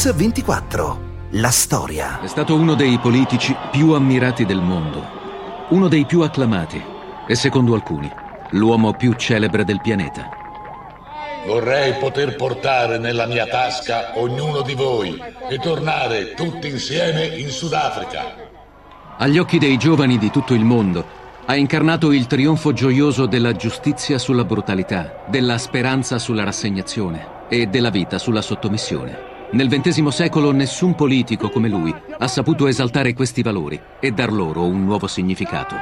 Mix24. La storia. È stato uno dei politici più ammirati del mondo, uno dei più acclamati e, secondo alcuni, l'uomo più celebre del pianeta. Vorrei poter portare nella mia tasca ognuno di voi e tornare tutti insieme in Sudafrica. Agli occhi dei giovani di tutto il mondo ha incarnato il trionfo gioioso della giustizia sulla brutalità, della speranza sulla rassegnazione e della vita sulla sottomissione. Nel XX secolo nessun politico come lui ha saputo esaltare questi valori e dar loro un nuovo significato.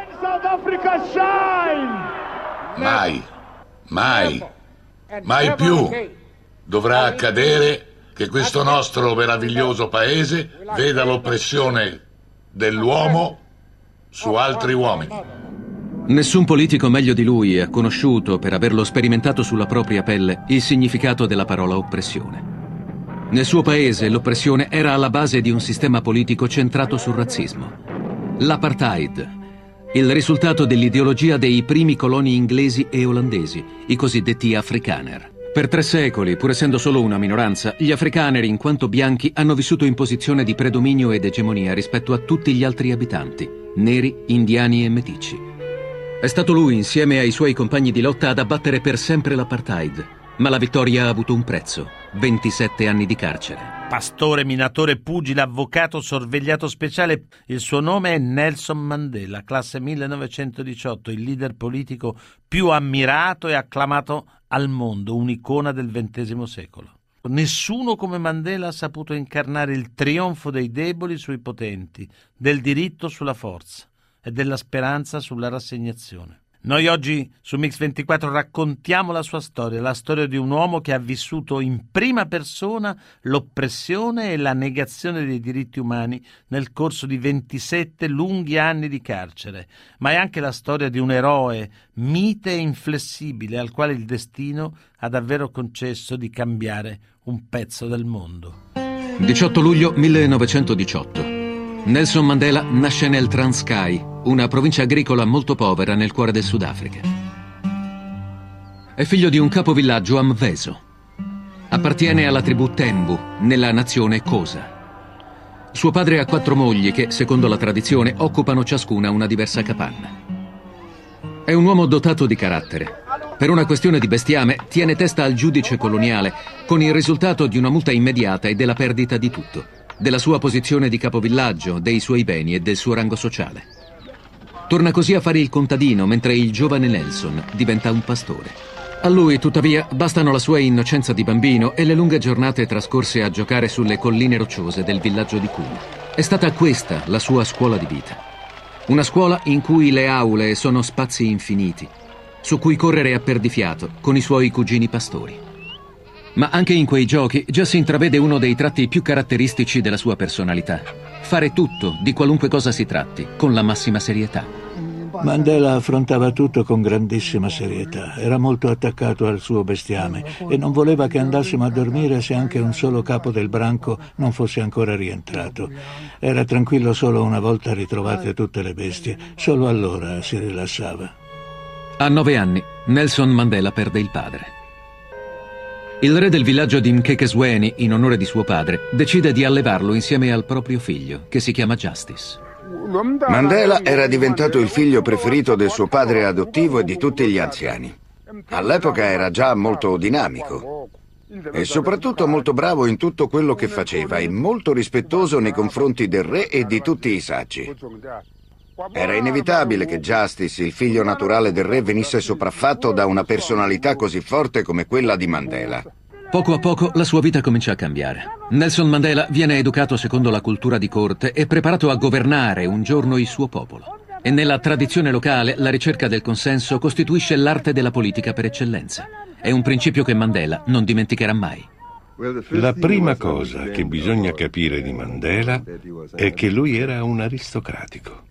Mai più dovrà accadere che questo nostro meraviglioso paese veda l'oppressione dell'uomo su altri uomini. Nessun politico meglio di lui ha conosciuto, per averlo sperimentato sulla propria pelle, il significato della parola oppressione. Nel suo paese l'oppressione era alla base di un sistema politico centrato sul razzismo. L'apartheid, il risultato dell'ideologia dei primi coloni inglesi e olandesi, i cosiddetti Afrikaner. Per 3 secoli, pur essendo solo una minoranza, gli Afrikaner, in quanto bianchi, hanno vissuto in posizione di predominio ed egemonia rispetto a tutti gli altri abitanti, neri, indiani e meticci. È stato lui, insieme ai suoi compagni di lotta, ad abbattere per sempre l'apartheid. Ma la vittoria ha avuto un prezzo: 27 anni di carcere. Pastore, minatore, pugile, avvocato, sorvegliato speciale. Il suo nome è Nelson Mandela, classe 1918, il leader politico più ammirato e acclamato al mondo, un'icona del XX secolo. Nessuno come Mandela ha saputo incarnare il trionfo dei deboli sui potenti, del diritto sulla forza e della speranza sulla rassegnazione. Noi oggi su Mix24 raccontiamo la sua storia, la storia di un uomo che ha vissuto in prima persona l'oppressione e la negazione dei diritti umani nel corso di 27 lunghi anni di carcere, ma è anche la storia di un eroe mite e inflessibile al quale il destino ha davvero concesso di cambiare un pezzo del mondo. 18 luglio 1918. Nelson Mandela nasce nel Transkei, una provincia agricola molto povera nel cuore del Sudafrica. È figlio di un capovillaggio a Mvezo. Appartiene alla tribù Tembu, nella nazione Xhosa. Suo padre ha 4 mogli che, secondo la tradizione, occupano ciascuna una diversa capanna. È un uomo dotato di carattere. Per una questione di bestiame tiene testa al giudice coloniale, con il risultato di una multa immediata e della perdita di tutto: della sua posizione di capovillaggio, dei suoi beni e del suo rango sociale. Torna così a fare il contadino, mentre il giovane Nelson diventa un pastore. A lui, tuttavia, bastano la sua innocenza di bambino e le lunghe giornate trascorse a giocare sulle colline rocciose del villaggio di Kuma. È stata questa la sua scuola di vita. Una scuola in cui le aule sono spazi infiniti, su cui correre a perdifiato con i suoi cugini pastori. Ma anche in quei giochi già si intravede uno dei tratti più caratteristici della sua personalità: fare tutto, di qualunque cosa si tratti, con la massima serietà. Mandela affrontava tutto con grandissima serietà. Era molto attaccato al suo bestiame e non voleva che andassimo a dormire se anche un solo capo del branco non fosse ancora rientrato. Era tranquillo solo una volta ritrovate tutte le bestie. Solo allora si rilassava. A 9 anni, Nelson Mandela perde il padre. Il re del villaggio di Mkhekezweni, in onore di suo padre, decide di allevarlo insieme al proprio figlio, che si chiama Justice. Mandela era diventato il figlio preferito del suo padre adottivo e di tutti gli anziani. All'epoca era già molto dinamico e soprattutto molto bravo in tutto quello che faceva e molto rispettoso nei confronti del re e di tutti i saggi. Era inevitabile che Justice, il figlio naturale del re, venisse sopraffatto da una personalità così forte come quella di Mandela. Poco a poco la sua vita comincia a cambiare. Nelson Mandela viene educato secondo la cultura di corte e preparato a governare un giorno il suo popolo. E nella tradizione locale la ricerca del consenso costituisce l'arte della politica per eccellenza. È un principio che Mandela non dimenticherà mai. La prima cosa che bisogna capire di Mandela è che lui era un aristocratico.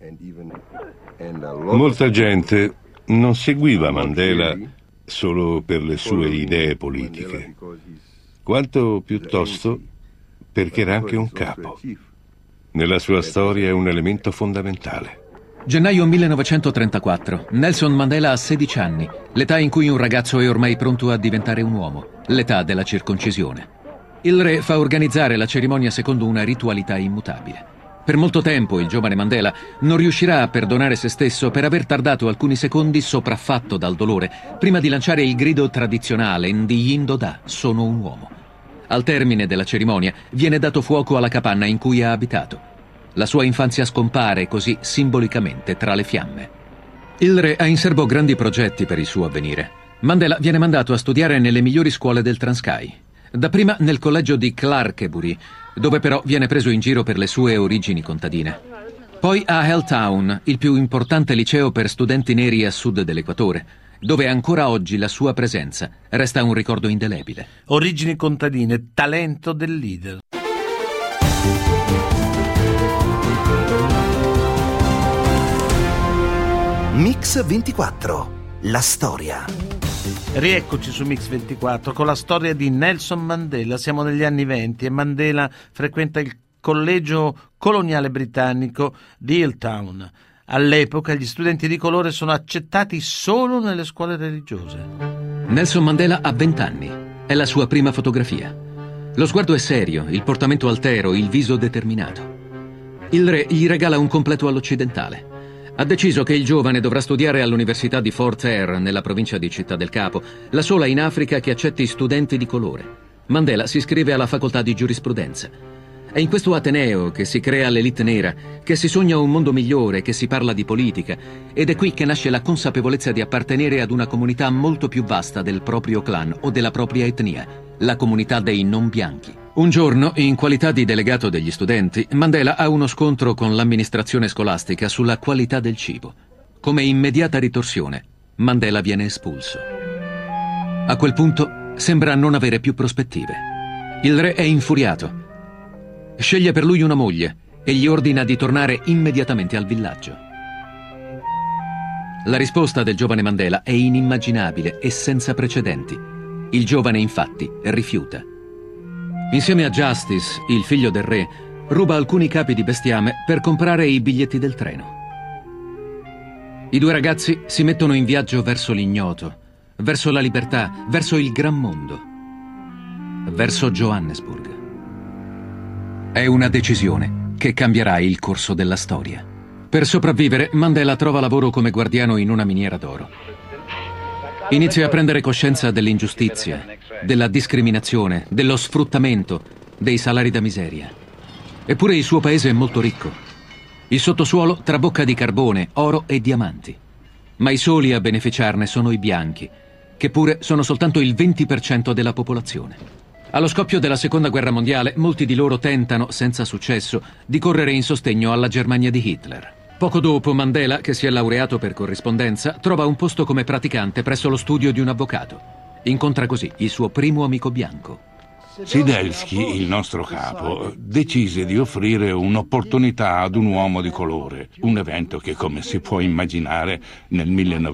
Molta gente non seguiva Mandela solo per le sue idee politiche, quanto piuttosto perché era anche un capo. Nella sua storia è un elemento fondamentale. Gennaio 1934. Nelson Mandela ha 16 anni, l'età in cui un ragazzo è ormai pronto a diventare un uomo, l'età della circoncisione. Il re fa organizzare la cerimonia secondo una ritualità immutabile. Per molto tempo il giovane Mandela non riuscirà a perdonare se stesso per aver tardato alcuni secondi sopraffatto dal dolore prima di lanciare il grido tradizionale Ndi Yindo Da, sono un uomo. Al termine della cerimonia viene dato fuoco alla capanna in cui ha abitato. La sua infanzia scompare così simbolicamente tra le fiamme. Il re ha in serbo grandi progetti per il suo avvenire. Mandela viene mandato a studiare nelle migliori scuole del Transkei. Dapprima nel collegio di Clarkebury, dove però viene preso in giro per le sue origini contadine. Poi a Helltown, il più importante liceo per studenti neri a sud dell'equatore, dove ancora oggi la sua presenza resta un ricordo indelebile. Origini contadine, talento del leader. Mix 24, la storia. Rieccoci su Mix 24 con la storia di Nelson Mandela. Siamo negli anni 20 e Mandela frequenta il collegio coloniale britannico di Hilltown. All'epoca gli studenti di colore sono accettati solo nelle scuole religiose. Nelson Mandela ha 20 anni. È la sua prima fotografia. Lo sguardo è serio, il portamento altero, il viso determinato. Il re gli regala un completo all'occidentale. Ha deciso che il giovane dovrà studiare all'Università di Fort Eyre, nella provincia di Città del Capo, la sola in Africa che accetti studenti di colore. Mandela si iscrive alla facoltà di giurisprudenza. È in questo ateneo che si crea l'elite nera, che si sogna un mondo migliore, che si parla di politica, ed è qui che nasce la consapevolezza di appartenere ad una comunità molto più vasta del proprio clan o della propria etnia, la comunità dei non bianchi. Un giorno, in qualità di delegato degli studenti, Mandela ha uno scontro con l'amministrazione scolastica sulla qualità del cibo. Come immediata ritorsione, Mandela viene espulso. A quel punto sembra non avere più prospettive. Il re è infuriato. Sceglie per lui una moglie e gli ordina di tornare immediatamente al villaggio. La risposta del giovane Mandela è inimmaginabile e senza precedenti. Il giovane, infatti, rifiuta. Insieme a Justice, il figlio del re, ruba alcuni capi di bestiame per comprare i biglietti del treno. I due ragazzi si mettono in viaggio verso l'ignoto, verso la libertà, verso il gran mondo, verso Johannesburg. È una decisione che cambierà il corso della storia. Per sopravvivere, Mandela trova lavoro come guardiano in una miniera d'oro. Inizia a prendere coscienza dell'ingiustizia, della discriminazione, dello sfruttamento, dei salari da miseria. Eppure il suo paese è molto ricco. Il sottosuolo trabocca di carbone, oro e diamanti. Ma i soli a beneficiarne sono i bianchi, che pure sono soltanto il 20% della popolazione. Allo scoppio della Seconda Guerra Mondiale, molti di loro tentano, senza successo, di correre in sostegno alla Germania di Hitler. Poco dopo, Mandela, che si è laureato per corrispondenza, trova un posto come praticante presso lo studio di un avvocato. Incontra così il suo primo amico bianco. Sidelsky, il nostro capo, decise di offrire un'opportunità ad un uomo di colore, un evento che, come si può immaginare, nel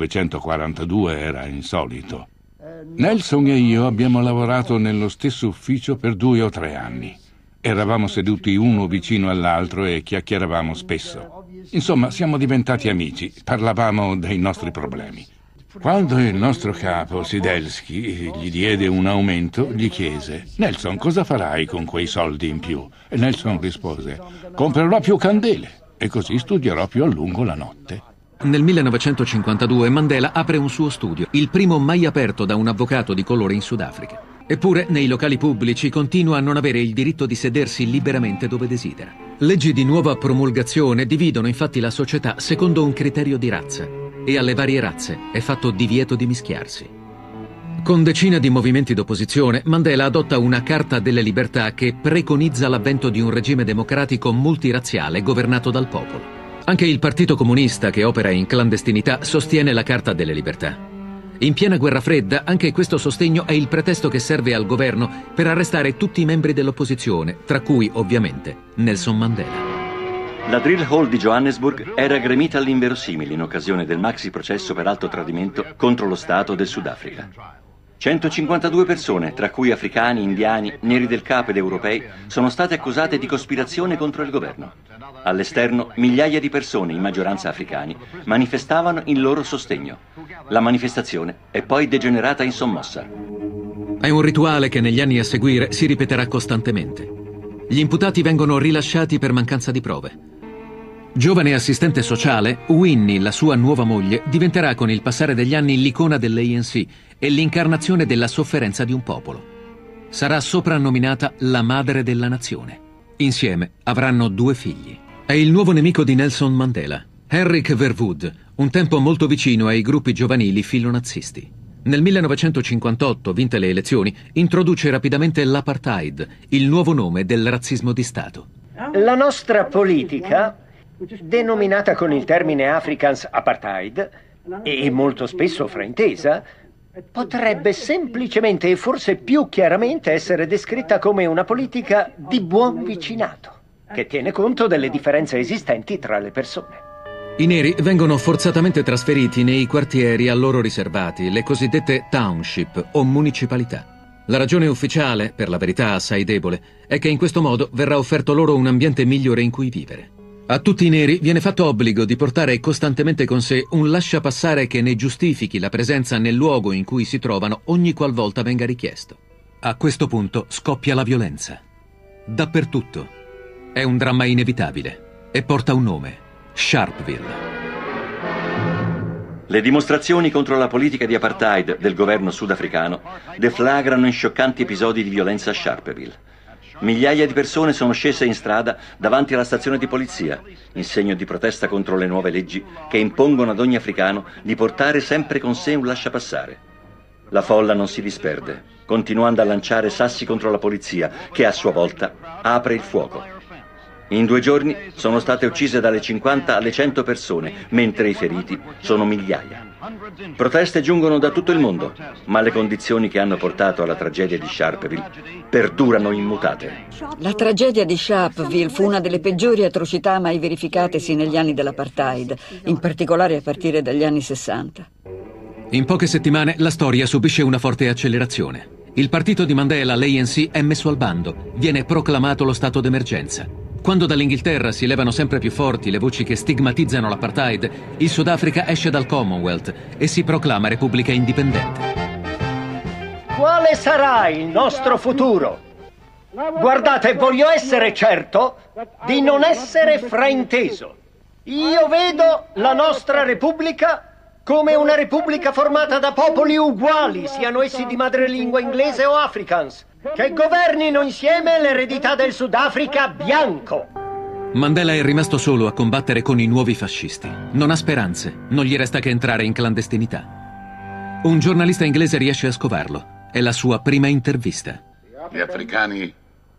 1942 era insolito. Nelson e io abbiamo lavorato nello stesso ufficio per 2 o 3 anni. Eravamo seduti uno vicino all'altro e chiacchieravamo spesso. Insomma, siamo diventati amici, parlavamo dei nostri problemi. Quando il nostro capo, Sidelsky, gli diede un aumento, gli chiese: Nelson, cosa farai con quei soldi in più? E Nelson rispose: comprerò più candele e così studierò più a lungo la notte. Nel 1952 Mandela apre un suo studio, il primo mai aperto da un avvocato di colore in Sudafrica. Eppure nei locali pubblici continua a non avere il diritto di sedersi liberamente dove desidera. Leggi di nuova promulgazione dividono infatti la società secondo un criterio di razza e alle varie razze è fatto divieto di mischiarsi. Con decine di movimenti d'opposizione, Mandela adotta una Carta delle Libertà che preconizza l'avvento di un regime democratico multirazziale governato dal popolo. Anche il Partito Comunista, che opera in clandestinità, sostiene la Carta delle Libertà. In piena guerra fredda, anche questo sostegno è il pretesto che serve al governo per arrestare tutti i membri dell'opposizione, tra cui, ovviamente, Nelson Mandela. La Drill Hall di Johannesburg era gremita all'inverosimile in occasione del maxi processo per alto tradimento contro lo Stato del Sudafrica. 152 persone, tra cui africani, indiani, neri del Capo ed europei, sono state accusate di cospirazione contro il governo. All'esterno, migliaia di persone, in maggioranza africani, manifestavano il loro sostegno. La manifestazione è poi degenerata in sommossa. È un rituale che negli anni a seguire si ripeterà costantemente. Gli imputati vengono rilasciati per mancanza di prove. Giovane assistente sociale, Winnie, la sua nuova moglie, diventerà con il passare degli anni l'icona dell'ANC e l'incarnazione della sofferenza di un popolo. Sarà soprannominata la madre della nazione. Insieme avranno 2 figli. È il nuovo nemico di Nelson Mandela, Henrik Verwoerd, un tempo molto vicino ai gruppi giovanili filonazzisti. Nel 1958, vinte le elezioni, introduce rapidamente l'apartheid, il nuovo nome del razzismo di Stato. La nostra politica, denominata con il termine Afrikaans Apartheid, e molto spesso fraintesa, potrebbe semplicemente e forse più chiaramente essere descritta come una politica di buon vicinato, che tiene conto delle differenze esistenti tra le persone. I neri vengono forzatamente trasferiti nei quartieri a loro riservati, le cosiddette township o municipalità. La ragione ufficiale, per la verità assai debole, è che in questo modo verrà offerto loro un ambiente migliore in cui vivere. A tutti i neri viene fatto obbligo di portare costantemente con sé un lasciapassare che ne giustifichi la presenza nel luogo in cui si trovano ogni qualvolta venga richiesto. A questo punto scoppia la violenza. Dappertutto. È un dramma inevitabile e porta un nome: Sharpeville. Le dimostrazioni contro la politica di apartheid del governo sudafricano deflagrano in scioccanti episodi di violenza a Sharpeville. Migliaia di persone sono scese in strada davanti alla stazione di polizia, in segno di protesta contro le nuove leggi che impongono ad ogni africano di portare sempre con sé un lasciapassare. La folla non si disperde, continuando a lanciare sassi contro la polizia, che a sua volta apre il fuoco. In 2 giorni sono state uccise dalle 50 alle 100 persone, mentre i feriti sono migliaia. Proteste giungono da tutto il mondo, ma le condizioni che hanno portato alla tragedia di Sharpeville perdurano immutate. La tragedia di Sharpeville fu una delle peggiori atrocità mai verificatesi negli anni dell'apartheid, in particolare a partire dagli anni 60. In poche settimane la storia subisce una forte accelerazione. Il partito di Mandela, l'ANC, è messo al bando. Viene proclamato lo stato d'emergenza. Quando dall'Inghilterra si levano sempre più forti le voci che stigmatizzano l'apartheid, il Sudafrica esce dal Commonwealth e si proclama repubblica indipendente. Quale sarà il nostro futuro? Guardate, voglio essere certo di non essere frainteso. Io vedo la nostra repubblica come una repubblica formata da popoli uguali, siano essi di madrelingua inglese o afrikaans, che governino insieme l'eredità del Sudafrica bianco. Mandela è rimasto solo a combattere con i nuovi fascisti. Non ha speranze, non gli resta che entrare in clandestinità. Un giornalista inglese riesce a scovarlo. È la sua prima intervista. Gli africani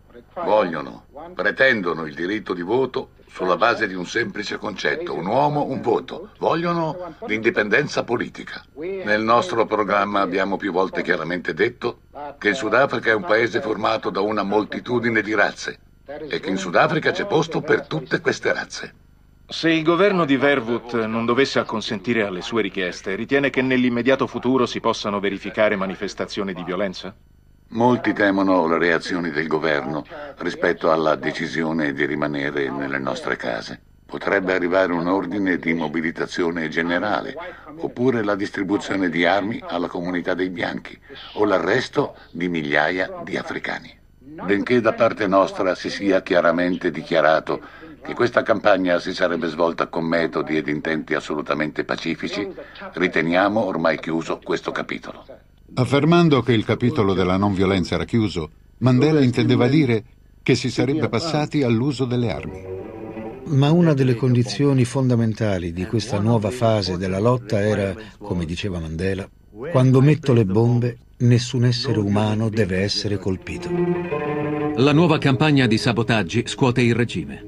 pretendono il diritto di voto sulla base di un semplice concetto: un uomo, un voto. Vogliono l'indipendenza politica. Nel nostro programma abbiamo più volte chiaramente detto che il Sudafrica è un paese formato da una moltitudine di razze e che in Sudafrica c'è posto per tutte queste razze. Se il governo di Verwoerd non dovesse acconsentire alle sue richieste, ritiene che nell'immediato futuro si possano verificare manifestazioni di violenza? Molti temono le reazioni del governo rispetto alla decisione di rimanere nelle nostre case. Potrebbe arrivare un ordine di mobilitazione generale, oppure la distribuzione di armi alla comunità dei bianchi, o l'arresto di migliaia di africani. Benché da parte nostra si sia chiaramente dichiarato che questa campagna si sarebbe svolta con metodi ed intenti assolutamente pacifici, riteniamo ormai chiuso questo capitolo. Affermando che il capitolo della non violenza era chiuso, Mandela intendeva dire che si sarebbe passati all'uso delle armi. Ma una delle condizioni fondamentali di questa nuova fase della lotta era, come diceva Mandela, quando metto le bombe, nessun essere umano deve essere colpito. La nuova campagna di sabotaggi scuote il regime.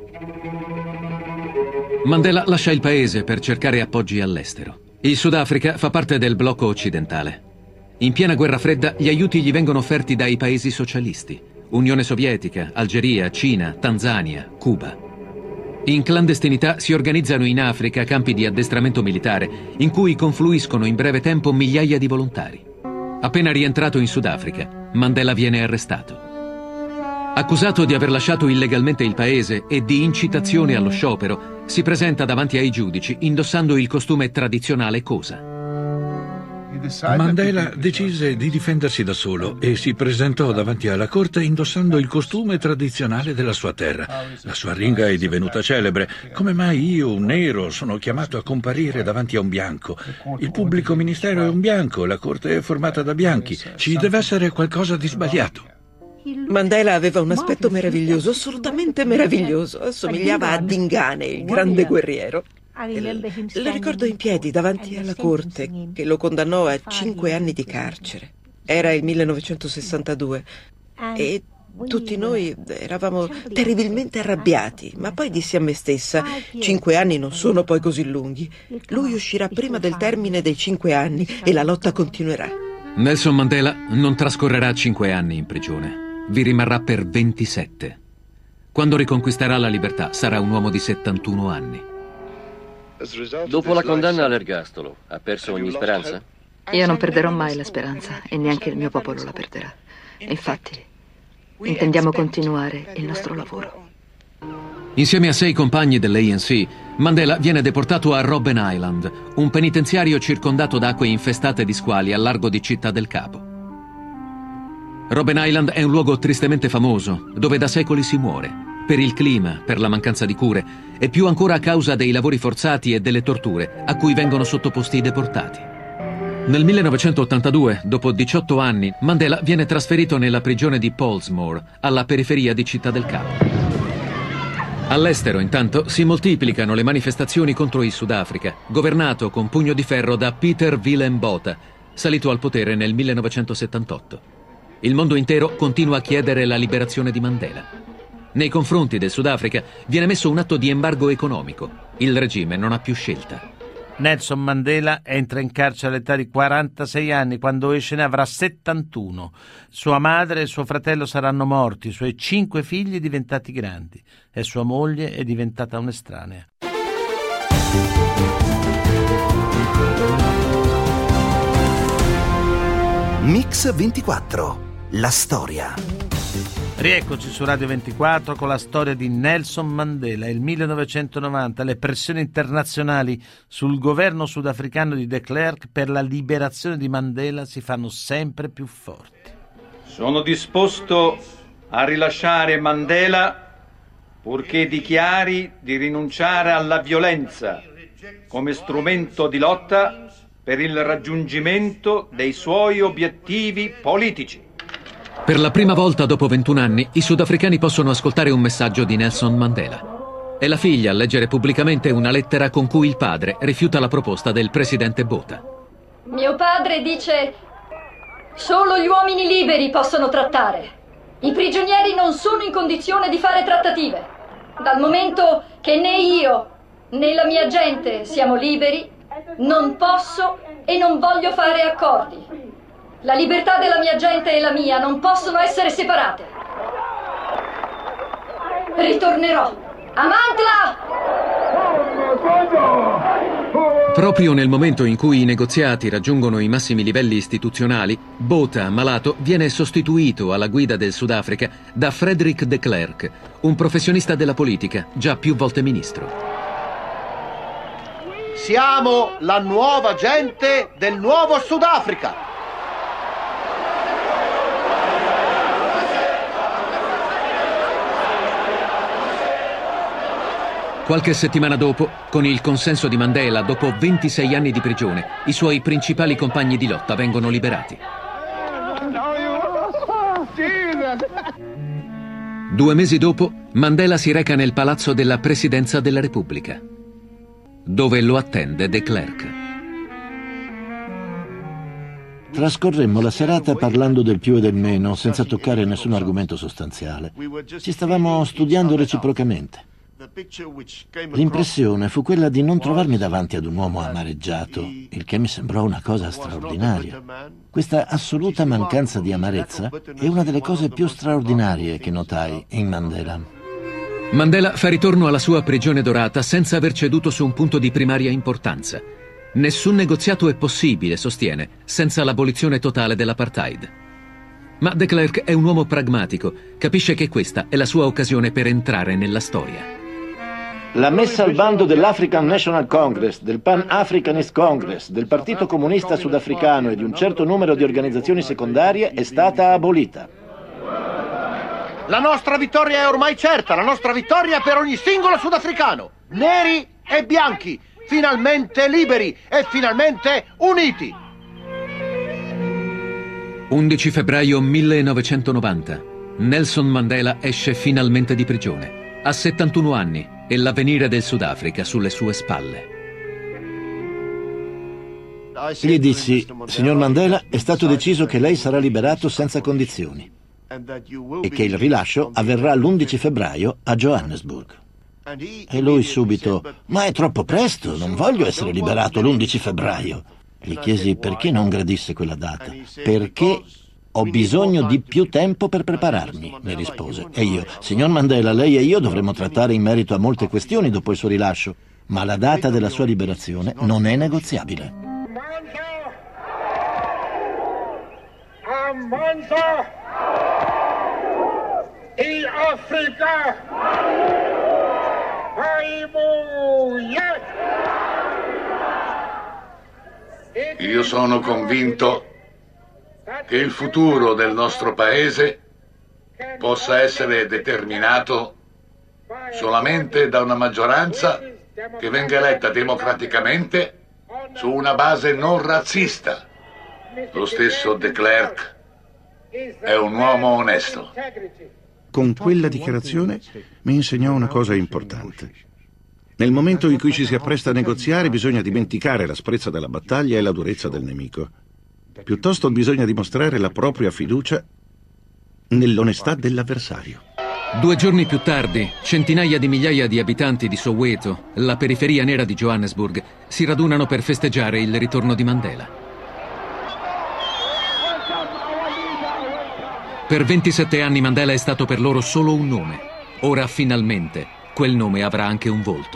Mandela lascia il paese per cercare appoggi all'estero. Il Sudafrica fa parte del blocco occidentale. In piena guerra fredda gli aiuti gli vengono offerti dai paesi socialisti: Unione Sovietica, Algeria, Cina, Tanzania, Cuba. In clandestinità si organizzano in Africa campi di addestramento militare in cui confluiscono in breve tempo migliaia di volontari. Appena rientrato in Sudafrica, Mandela viene arrestato. Accusato di aver lasciato illegalmente il paese e di incitazione allo sciopero, si presenta davanti ai giudici indossando il costume tradizionale Xhosa. Mandela decise di difendersi da solo e si presentò davanti alla corte indossando il costume tradizionale della sua terra. La sua ringa è divenuta celebre. Come mai io, un nero, sono chiamato a comparire davanti a un bianco? Il pubblico ministero è un bianco, la corte è formata da bianchi. Ci deve essere qualcosa di sbagliato. Mandela aveva un aspetto meraviglioso, assolutamente meraviglioso. Assomigliava a Dingane, il grande guerriero. Lo ricordo in piedi davanti alla corte, che lo condannò a 5 anni di carcere. Era il 1962 e tutti noi eravamo terribilmente arrabbiati, ma poi dissi a me stessa: 5 anni non sono poi così lunghi. Lui uscirà prima del termine dei 5 anni e la lotta continuerà. Nelson Mandela non trascorrerà 5 anni in prigione. Vi rimarrà per 27. Quando riconquisterà la libertà sarà un uomo di 71 anni. Dopo la condanna all'ergastolo, ha perso ogni speranza? Io non perderò mai la speranza e neanche il mio popolo la perderà. Infatti, intendiamo continuare il nostro lavoro. Insieme a 6 compagni dell'ANC, Mandela viene deportato a Robben Island, un penitenziario circondato da acque infestate di squali al largo di Città del Capo. Robben Island è un luogo tristemente famoso, dove da secoli si muore, per il clima, per la mancanza di cure e più ancora a causa dei lavori forzati e delle torture a cui vengono sottoposti i deportati. Nel 1982, dopo 18 anni, Mandela viene trasferito nella prigione di Pollsmoor, alla periferia di Città del Capo. All'estero, intanto, si moltiplicano le manifestazioni contro il Sudafrica, governato con pugno di ferro da Peter Willem Botha, salito al potere nel 1978. Il mondo intero continua a chiedere la liberazione di Mandela. Nei confronti del Sudafrica viene messo un atto di embargo economico. Il regime non ha più scelta. Nelson Mandela entra in carcere all'età di 46 anni, quando esce ne avrà 71. Sua madre e suo fratello saranno morti, i suoi 5 figli diventati grandi e sua moglie è diventata un'estranea. Mix 24, la storia. Rieccoci su Radio 24 con la storia di Nelson Mandela. Il 1990, le pressioni internazionali sul governo sudafricano di de Klerk per la liberazione di Mandela si fanno sempre più forti. Sono disposto a rilasciare Mandela purché dichiari di rinunciare alla violenza come strumento di lotta per il raggiungimento dei suoi obiettivi politici. Per la prima volta dopo 21 anni, i sudafricani possono ascoltare un messaggio di Nelson Mandela. È la figlia a leggere pubblicamente una lettera con cui il padre rifiuta la proposta del presidente Botha. Mio padre dice: solo gli uomini liberi possono trattare. I prigionieri non sono in condizione di fare trattative. Dal momento che né io né la mia gente siamo liberi, non posso e non voglio fare accordi. La libertà della mia gente e la mia non possono essere separate. Ritornerò. Amantla! Proprio nel momento in cui i negoziati raggiungono i massimi livelli istituzionali, Botha, malato, viene sostituito alla guida del Sudafrica da Frederick de Klerk, un professionista della politica, già più volte ministro. Siamo la nuova gente del nuovo Sudafrica. Qualche settimana dopo, con il consenso di Mandela, dopo 26 anni di prigione, i suoi principali compagni di lotta vengono liberati. 2 mesi dopo, Mandela si reca nel palazzo della Presidenza della Repubblica, dove lo attende de Klerk. Trascorremmo la serata parlando del più e del meno, senza toccare nessun argomento sostanziale. Ci stavamo studiando reciprocamente. L'impressione fu quella di non trovarmi davanti ad un uomo amareggiato, il che mi sembrò una cosa straordinaria. Questa assoluta mancanza di amarezza è una delle cose più straordinarie che notai in Mandela. Mandela fa ritorno alla sua prigione dorata senza aver ceduto su un punto di primaria importanza. Nessun negoziato è possibile, sostiene, senza l'abolizione totale dell'apartheid. Ma de Klerk è un uomo pragmatico, capisce che questa è la sua occasione per entrare nella storia. La messa al bando dell'African National Congress, del Pan Africanist Congress, del Partito Comunista Sudafricano e di un certo numero di organizzazioni secondarie è stata abolita. La nostra vittoria è ormai certa, la nostra vittoria per ogni singolo sudafricano, neri e bianchi, finalmente liberi e finalmente uniti. 11 febbraio 1990. Nelson Mandela esce finalmente di prigione. Ha 71 anni e l'avvenire del Sudafrica sulle sue spalle. Gli dissi: signor Mandela, è stato deciso che lei sarà liberato senza condizioni e che il rilascio avverrà l'11 febbraio a Johannesburg. E lui subito: ma è troppo presto, non voglio essere liberato l'11 febbraio. Gli chiesi perché non gradisse quella data. Perché ho bisogno di più tempo per prepararmi, mi rispose. E io: signor Mandela, lei e io dovremo trattare in merito a molte questioni dopo il suo rilascio, ma la data della sua liberazione non è negoziabile. Amanza in Africa. Io sono convinto che il futuro del nostro paese possa essere determinato solamente da una maggioranza che venga eletta democraticamente su una base non razzista. Lo stesso de Klerk è un uomo onesto. Con quella dichiarazione mi insegnò una cosa importante. Nel momento in cui ci si appresta a negoziare bisogna dimenticare l'asprezza della battaglia e la durezza del nemico. Piuttosto bisogna dimostrare la propria fiducia nell'onestà dell'avversario. 2 giorni più tardi, centinaia di migliaia di abitanti di Soweto, la periferia nera di Johannesburg, si radunano per festeggiare il ritorno di Mandela. Per 27 anni Mandela è stato per loro solo un nome. Ora, finalmente, quel nome avrà anche un volto.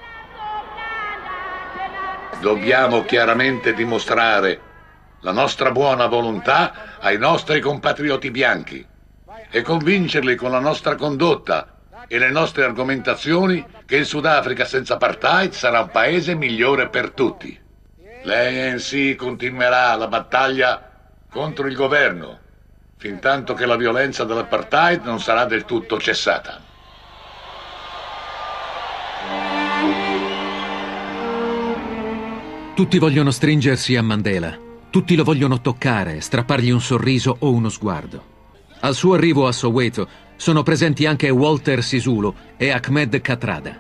Dobbiamo chiaramente dimostrare la nostra buona volontà ai nostri compatrioti bianchi e convincerli con la nostra condotta e le nostre argomentazioni che il Sudafrica senza apartheid sarà un paese migliore per tutti. L'ANC continuerà la battaglia contro il governo fintanto che la violenza dell'apartheid non sarà del tutto cessata. Tutti vogliono stringersi a Mandela. Tutti lo vogliono toccare, strappargli un sorriso o uno sguardo. Al suo arrivo a Soweto sono presenti anche Walter Sisulu e Ahmed Kathrada.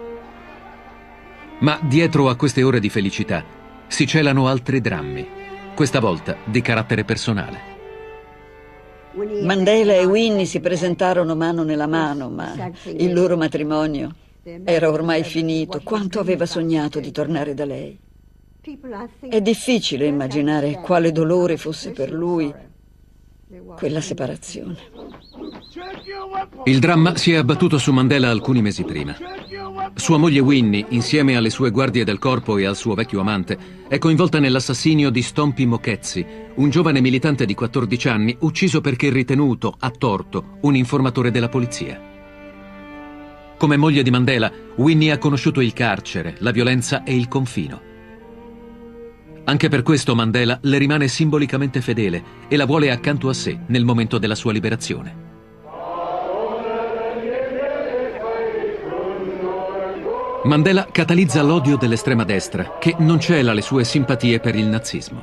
Ma dietro a queste ore di felicità si celano altri drammi, questa volta di carattere personale. Mandela e Winnie si presentarono mano nella mano, ma il loro matrimonio era ormai finito. Quanto aveva sognato di tornare da lei. È difficile immaginare quale dolore fosse per lui quella separazione. Il dramma si è abbattuto su Mandela alcuni mesi prima. Sua moglie Winnie, insieme alle sue guardie del corpo e al suo vecchio amante, è coinvolta nell'assassinio di Stompie Moketsi, un giovane militante di 14 anni ucciso perché ritenuto, a torto, un informatore della polizia. Come moglie di Mandela, Winnie ha conosciuto il carcere, la violenza e il confino. Anche per questo Mandela le rimane simbolicamente fedele e la vuole accanto a sé nel momento della sua liberazione. Mandela catalizza l'odio dell'estrema destra, che non cela le sue simpatie per il nazismo.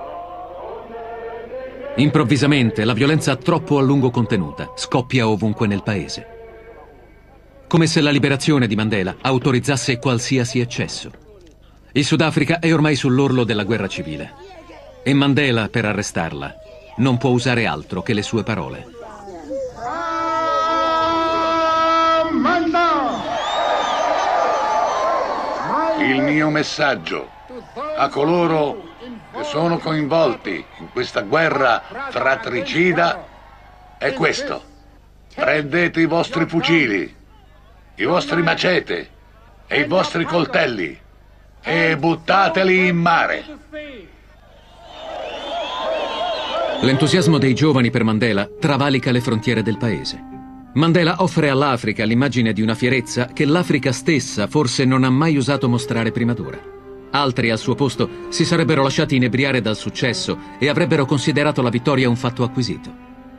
Improvvisamente la violenza troppo a lungo contenuta scoppia ovunque nel paese. Come se la liberazione di Mandela autorizzasse qualsiasi eccesso. Il Sudafrica è ormai sull'orlo della guerra civile e Mandela, per arrestarla, non può usare altro che le sue parole. Il mio messaggio a coloro che sono coinvolti in questa guerra fratricida è questo: prendete i vostri fucili, i vostri macete e i vostri coltelli e buttateli in mare. L'entusiasmo dei giovani per Mandela travalica le frontiere del paese. Mandela offre all'Africa l'immagine di una fierezza che l'Africa stessa forse non ha mai osato mostrare prima d'ora. Altri al suo posto si sarebbero lasciati inebriare dal successo e avrebbero considerato la vittoria un fatto acquisito.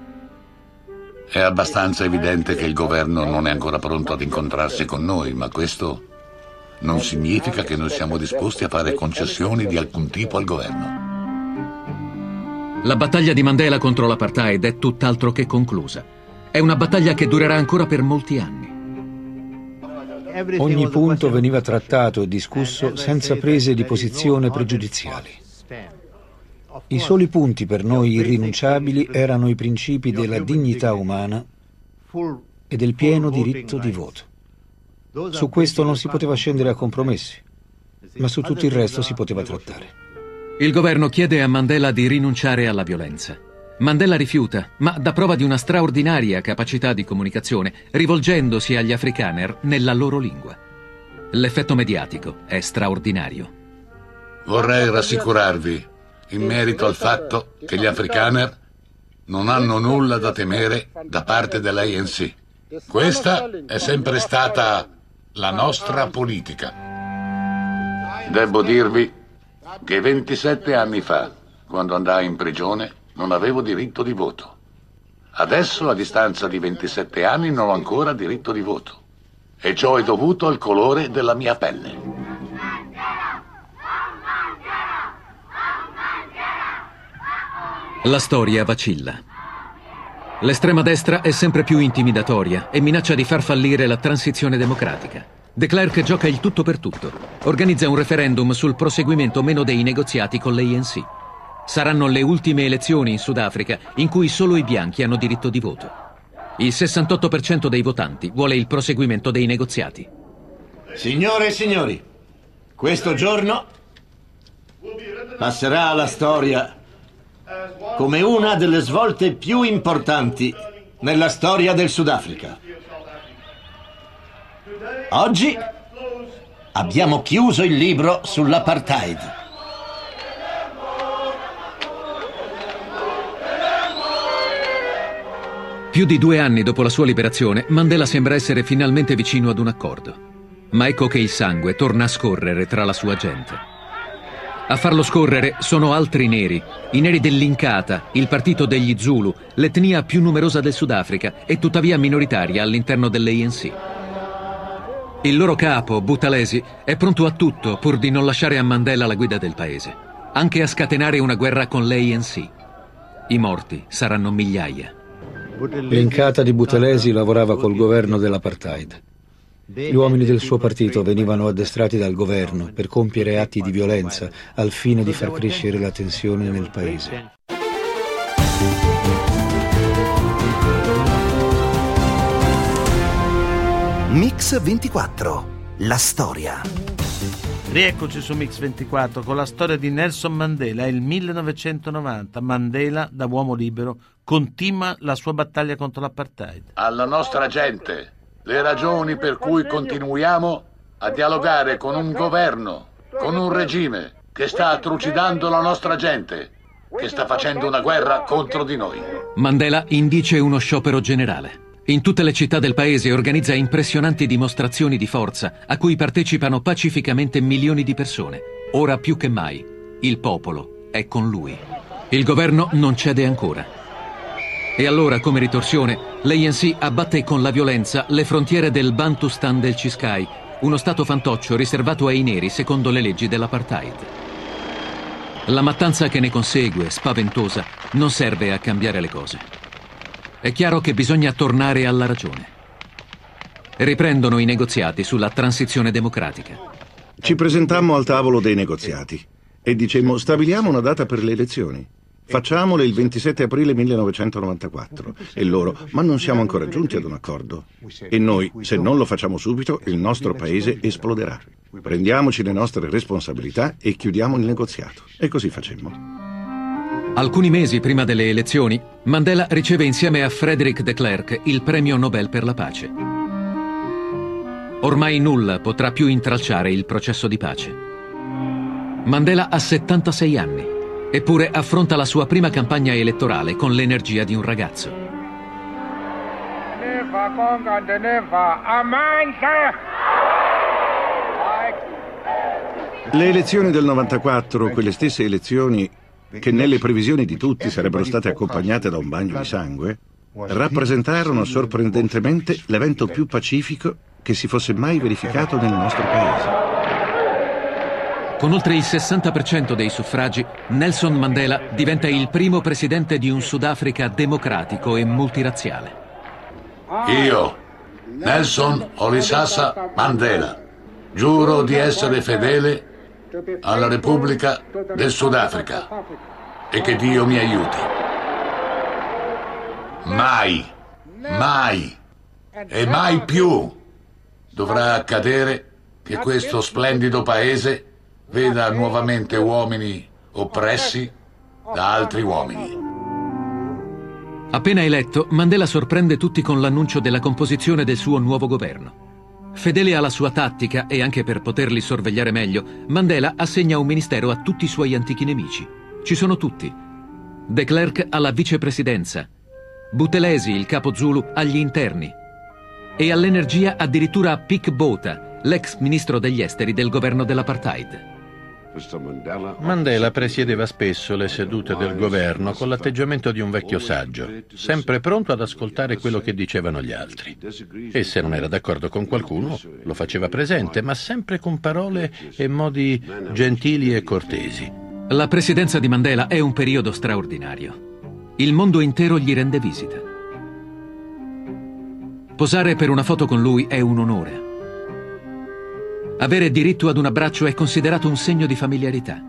È abbastanza evidente che il governo non è ancora pronto ad incontrarsi con noi, ma questo non significa che noi siamo disposti a fare concessioni di alcun tipo al governo. La battaglia di Mandela contro l'apartheid è tutt'altro che conclusa. È una battaglia che durerà ancora per molti anni. Ogni punto veniva trattato e discusso senza prese di posizione pregiudiziali. I soli punti per noi irrinunciabili erano i principi della dignità umana e del pieno diritto di voto. Su questo non si poteva scendere a compromessi, ma su tutto il resto si poteva trattare. Il governo chiede a Mandela di rinunciare alla violenza. Mandela rifiuta, ma dà prova di una straordinaria capacità di comunicazione, rivolgendosi agli Afrikaner nella loro lingua. L'effetto mediatico è straordinario. Vorrei rassicurarvi in merito al fatto che gli Afrikaner non hanno nulla da temere da parte dell'ANC. Questa è sempre stata la nostra politica. Devo dirvi che 27 anni fa, quando andai in prigione, non avevo diritto di voto. Adesso, a distanza di 27 anni, non ho ancora diritto di voto. E ciò è dovuto al colore della mia pelle. La storia vacilla. L'estrema destra è sempre più intimidatoria e minaccia di far fallire la transizione democratica. De Klerk gioca il tutto per tutto. Organizza un referendum sul proseguimento o meno dei negoziati con l'ANC. Saranno le ultime elezioni in Sudafrica in cui solo i bianchi hanno diritto di voto. Il 68% dei votanti vuole il proseguimento dei negoziati. Signore e signori, questo giorno passerà alla storia come una delle svolte più importanti nella storia del Sudafrica. Oggi abbiamo chiuso il libro sull'apartheid. Più di 2 anni dopo la sua liberazione, Mandela sembra essere finalmente vicino ad un accordo. Ma ecco che il sangue torna a scorrere tra la sua gente. A farlo scorrere sono altri neri, i neri dell'Inkatha, il partito degli Zulu, l'etnia più numerosa del Sudafrica e tuttavia minoritaria all'interno dell'ANC. Il loro capo, Buthelezi, è pronto a tutto pur di non lasciare a Mandela la guida del paese, anche a scatenare una guerra con l'ANC. I morti saranno migliaia. L'Inkatha di Buthelezi lavorava col governo dell'apartheid. Gli uomini del suo partito venivano addestrati dal governo per compiere atti di violenza al fine di far crescere la tensione nel paese. Mix 24, la storia. Rieccoci su Mix 24 con la storia di Nelson Mandela. È il 1990. Mandela, da uomo libero, continua la sua battaglia contro l'apartheid. Alla nostra gente, le ragioni per cui continuiamo a dialogare con un governo, con un regime che sta trucidando la nostra gente, che sta facendo una guerra contro di noi. Mandela indice uno sciopero generale. In tutte le città del paese organizza impressionanti dimostrazioni di forza a cui partecipano pacificamente milioni di persone. Ora più che mai, il popolo è con lui. Il governo non cede ancora. E allora, come ritorsione, l'ANC abbatte con la violenza le frontiere del Bantustan del Ciskei, uno stato fantoccio riservato ai neri secondo le leggi dell'apartheid. La mattanza che ne consegue, spaventosa, non serve a cambiare le cose. È chiaro che bisogna tornare alla ragione. Riprendono i negoziati sulla transizione democratica. Ci presentammo al tavolo dei negoziati e dicemmo: stabiliamo una data per le elezioni. Facciamole il 27 aprile 1994. E loro: ma non siamo ancora giunti ad un accordo. E noi, se non lo facciamo subito, il nostro paese esploderà. Prendiamoci le nostre responsabilità e chiudiamo il negoziato. E così facemmo. Alcuni mesi prima delle elezioni, Mandela riceve insieme a Frederick de Klerk il premio Nobel per la pace. Ormai nulla potrà più intralciare il processo di pace. Mandela ha 76 anni, eppure affronta la sua prima campagna elettorale con l'energia di un ragazzo. Ndiniva konga ndiniva amandla. Le elezioni del 94, quelle stesse elezioni che nelle previsioni di tutti sarebbero state accompagnate da un bagno di sangue, rappresentarono sorprendentemente l'evento più pacifico che si fosse mai verificato nel nostro paese. Con oltre il 60% dei suffragi, Nelson Mandela diventa il primo presidente di un Sudafrica democratico e multirazziale. Io, Nelson Olisasa Mandela, giuro di essere fedele alla Repubblica del Sudafrica e che Dio mi aiuti. Mai, mai e mai più dovrà accadere che questo splendido paese veda nuovamente uomini oppressi da altri uomini. Appena eletto, Mandela sorprende tutti con l'annuncio della composizione del suo nuovo governo. Fedele alla sua tattica e anche per poterli sorvegliare meglio, Mandela assegna un ministero a tutti i suoi antichi nemici. Ci sono tutti. De Klerk alla vicepresidenza, Buthelezi, il capo Zulu, agli interni e all'energia addirittura a Pik Botha, l'ex ministro degli esteri del governo dell'apartheid. Mandela presiedeva spesso le sedute del governo con l'atteggiamento di un vecchio saggio, sempre pronto ad ascoltare quello che dicevano gli altri. E se non era d'accordo con qualcuno, lo faceva presente, ma sempre con parole e modi gentili e cortesi. La presidenza di Mandela è un periodo straordinario. Il mondo intero gli rende visita. Posare per una foto con lui è un onore. Avere diritto ad un abbraccio è considerato un segno di familiarità.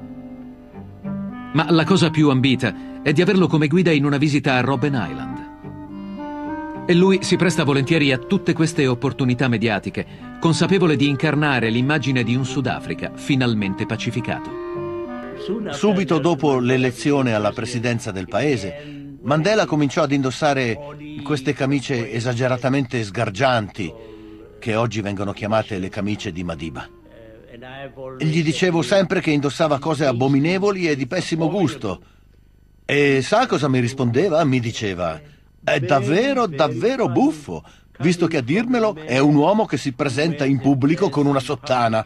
Ma la cosa più ambita è di averlo come guida in una visita a Robben Island. E lui si presta volentieri a tutte queste opportunità mediatiche, consapevole di incarnare l'immagine di un Sudafrica finalmente pacificato. Subito dopo l'elezione alla presidenza del paese, Mandela cominciò ad indossare queste camicie esageratamente sgargianti, che oggi vengono chiamate le camicie di Madiba. Gli dicevo sempre che indossava cose abominevoli e di pessimo gusto. E sa cosa mi rispondeva? Mi diceva: è davvero, davvero buffo, visto che a dirmelo è un uomo che si presenta in pubblico con una sottana.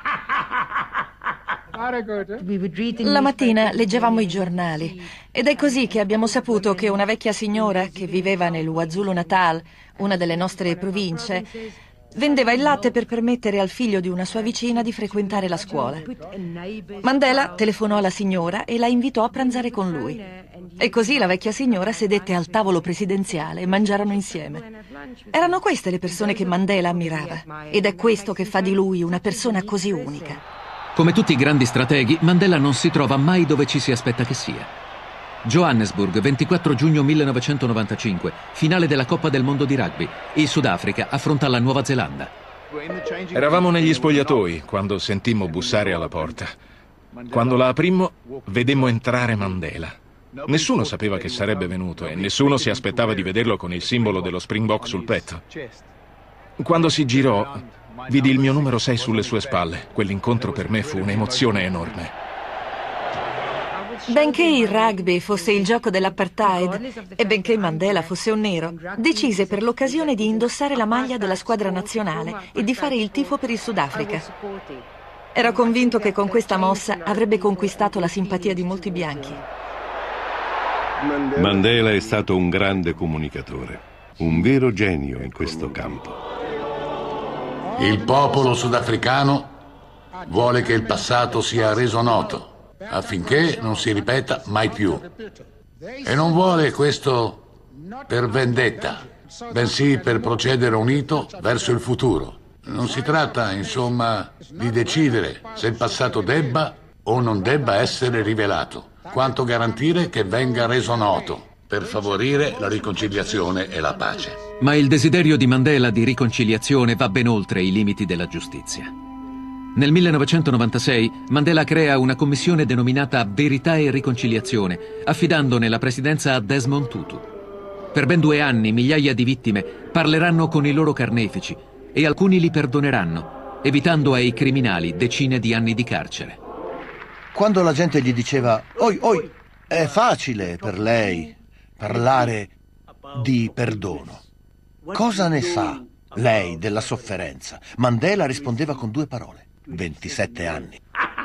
La mattina leggevamo i giornali ed è così che abbiamo saputo che una vecchia signora che viveva nel KwaZulu-Natal, una delle nostre province, vendeva il latte per permettere al figlio di una sua vicina di frequentare la scuola. Mandela telefonò alla signora e la invitò a pranzare con lui. E così la vecchia signora sedette al tavolo presidenziale e mangiarono insieme. Erano queste le persone che Mandela ammirava, ed è questo che fa di lui una persona così unica. Come tutti i grandi strateghi, Mandela non si trova mai dove ci si aspetta che sia. Johannesburg, 24 giugno 1995, finale della Coppa del Mondo di rugby. Il Sudafrica affronta la Nuova Zelanda. Eravamo negli spogliatoi quando sentimmo bussare alla porta. Quando la aprimmo, vedemmo entrare Mandela. Nessuno sapeva che sarebbe venuto e nessuno si aspettava di vederlo con il simbolo dello Springbok sul petto. Quando si girò, vidi il mio numero 6 sulle sue spalle. Quell'incontro per me fu un'emozione enorme. Benché il rugby fosse il gioco dell'apartheid e benché Mandela fosse un nero, decise per l'occasione di indossare la maglia della squadra nazionale e di fare il tifo per il Sudafrica. Era convinto che con questa mossa avrebbe conquistato la simpatia di molti bianchi. Mandela è stato un grande comunicatore, un vero genio in questo campo. Il popolo sudafricano vuole che il passato sia reso noto, affinché non si ripeta mai più. E non vuole questo per vendetta, bensì per procedere unito verso il futuro. Non si tratta, insomma, di decidere se il passato debba o non debba essere rivelato, quanto garantire che venga reso noto, per favorire la riconciliazione e la pace. Ma il desiderio di Mandela di riconciliazione va ben oltre i limiti della giustizia. Nel 1996 Mandela crea una commissione denominata Verità e Riconciliazione, affidandone la presidenza a Desmond Tutu. Per ben 2 anni migliaia di vittime parleranno con i loro carnefici e alcuni li perdoneranno, evitando ai criminali decine di anni di carcere. Quando la gente gli diceva «Oi, è facile per lei parlare di perdono», Cosa ne sa lei della sofferenza? Mandela rispondeva con 2 parole: 27 anni.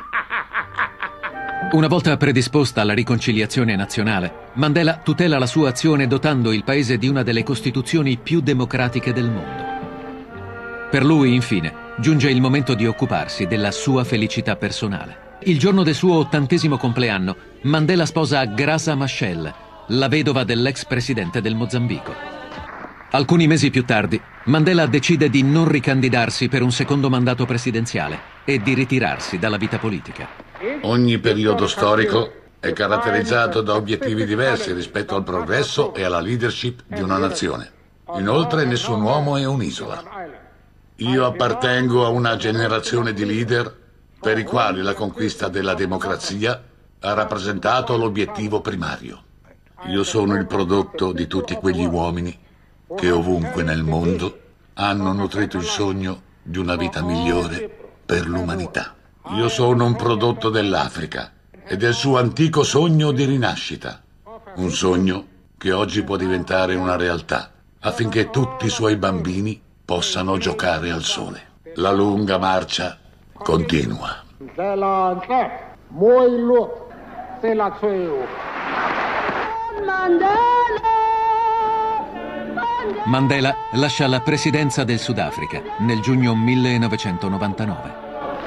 Una volta predisposta alla riconciliazione nazionale, Mandela tutela la sua azione dotando il paese di una delle costituzioni più democratiche del mondo. Per lui, infine, giunge il momento di occuparsi della sua felicità personale. Il giorno del suo 80° compleanno, Mandela sposa Graça Machel, la vedova dell'ex presidente del Mozambico. Alcuni mesi più tardi, Mandela decide di non ricandidarsi per un secondo mandato presidenziale e di ritirarsi dalla vita politica. Ogni periodo storico è caratterizzato da obiettivi diversi rispetto al progresso e alla leadership di una nazione. Inoltre, nessun uomo è un'isola. Io appartengo a una generazione di leader per i quali la conquista della democrazia ha rappresentato l'obiettivo primario. Io sono il prodotto di tutti quegli uomini che ovunque nel mondo hanno nutrito il sogno di una vita migliore per l'umanità. Io sono un prodotto dell'Africa e del suo antico sogno di rinascita, un sogno che oggi può diventare una realtà affinché tutti i suoi bambini possano giocare al sole. La lunga marcia continua. Mandela lascia la presidenza del Sudafrica nel giugno 1999.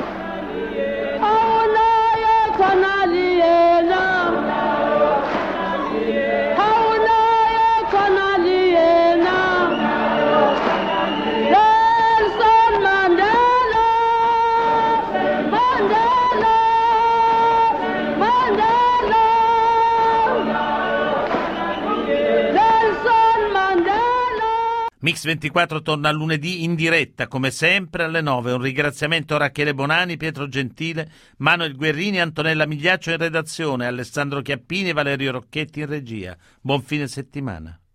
Mix 24 torna lunedì in diretta, come sempre alle 9. Un ringraziamento a Rachele Bonani, Pietro Gentile, Manuel Guerrini, Antonella Migliaccio in redazione, Alessandro Chiappini e Valerio Rocchetti in regia. Buon fine settimana.